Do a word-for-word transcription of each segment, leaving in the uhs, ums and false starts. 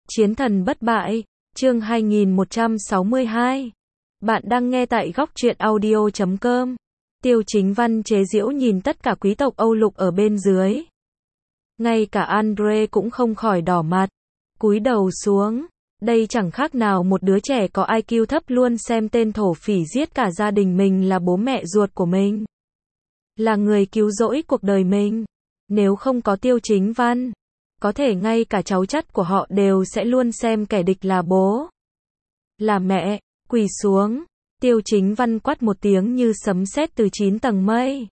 Chiến thần bất bại, chương hai nghìn một trăm sáu mươi hai. Bạn đang nghe tại góc truyện audio chấm com. Tiêu Chính Văn chế giễu nhìn tất cả quý tộc Âu Lục ở bên dưới. Ngay cả Andre cũng không khỏi đỏ mặt, cúi đầu xuống. Đây chẳng khác nào một đứa trẻ có i kiu thấp luôn xem tên thổ phỉ giết cả gia đình mình là bố mẹ ruột của mình, là người cứu rỗi cuộc đời mình. Nếu không có Tiêu Chính Văn, có thể ngay cả cháu chắt của họ đều sẽ luôn xem kẻ địch là bố, là mẹ. Quỳ xuống. Tiêu Chính Văn quát một tiếng như sấm sét từ chín tầng mây.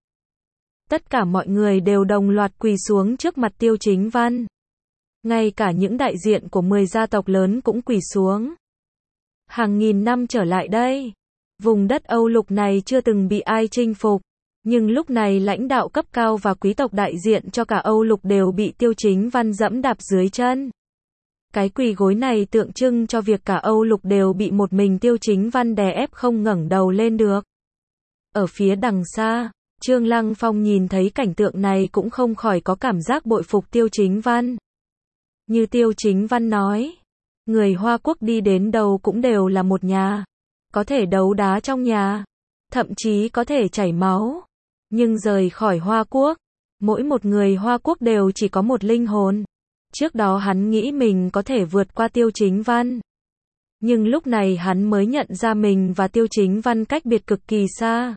Tất cả mọi người đều đồng loạt quỳ xuống trước mặt Tiêu Chính Văn. Ngay cả những đại diện của mười gia tộc lớn cũng quỳ xuống. Hàng nghìn năm trở lại đây, vùng đất Âu Lục này chưa từng bị ai chinh phục. Nhưng lúc này lãnh đạo cấp cao và quý tộc đại diện cho cả Âu Lục đều bị Tiêu Chính Văn dẫm đạp dưới chân. Cái quỳ gối này tượng trưng cho việc cả Âu Lục đều bị một mình Tiêu Chính Văn đè ép không ngẩng đầu lên được. Ở phía đằng xa, Trương Lăng Phong nhìn thấy cảnh tượng này cũng không khỏi có cảm giác bội phục Tiêu Chính Văn. Như Tiêu Chính Văn nói, người Hoa Quốc đi đến đâu cũng đều là một nhà, có thể đấu đá trong nhà, thậm chí có thể chảy máu. Nhưng rời khỏi Hoa Quốc, mỗi một người Hoa Quốc đều chỉ có một linh hồn. Trước đó hắn nghĩ mình có thể vượt qua Tiêu Chính Văn. Nhưng lúc này hắn mới nhận ra mình và Tiêu Chính Văn cách biệt cực kỳ xa.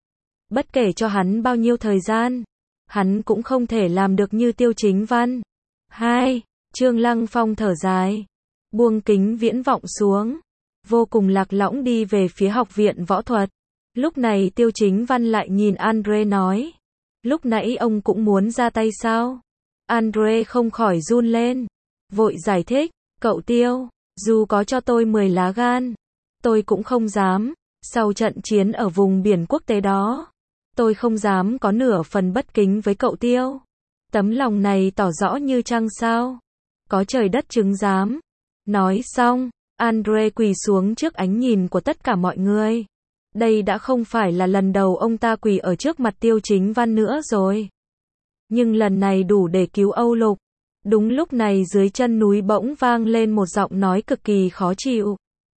Bất kể cho hắn bao nhiêu thời gian, hắn cũng không thể làm được như Tiêu Chính Văn. Hai, Trương Lăng Phong thở dài, buông kính viễn vọng xuống, vô cùng lạc lõng đi về phía học viện võ thuật. Lúc này Tiêu Chính Văn lại nhìn Andre nói, lúc nãy ông cũng muốn ra tay sao? Andre không khỏi run lên, vội giải thích, cậu Tiêu, dù có cho tôi mười lá gan, tôi cũng không dám. Sau trận chiến ở vùng biển quốc tế đó, tôi không dám có nửa phần bất kính với cậu Tiêu. Tấm lòng này tỏ rõ như trăng sao, có trời đất chứng giám. Nói xong, Andre quỳ xuống trước ánh nhìn của tất cả mọi người. Đây đã không phải là lần đầu ông ta quỳ ở trước mặt Tiêu Chính Văn nữa rồi. Nhưng lần này đủ để cứu Âu Lục. Đúng lúc này dưới chân núi bỗng vang lên một giọng nói cực kỳ khó chịu.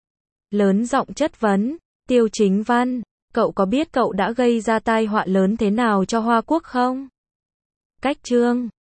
Lớn giọng chất vấn, Tiêu Chính Văn, cậu có biết cậu đã gây ra tai họa lớn thế nào cho Hoa Quốc không? Cách chương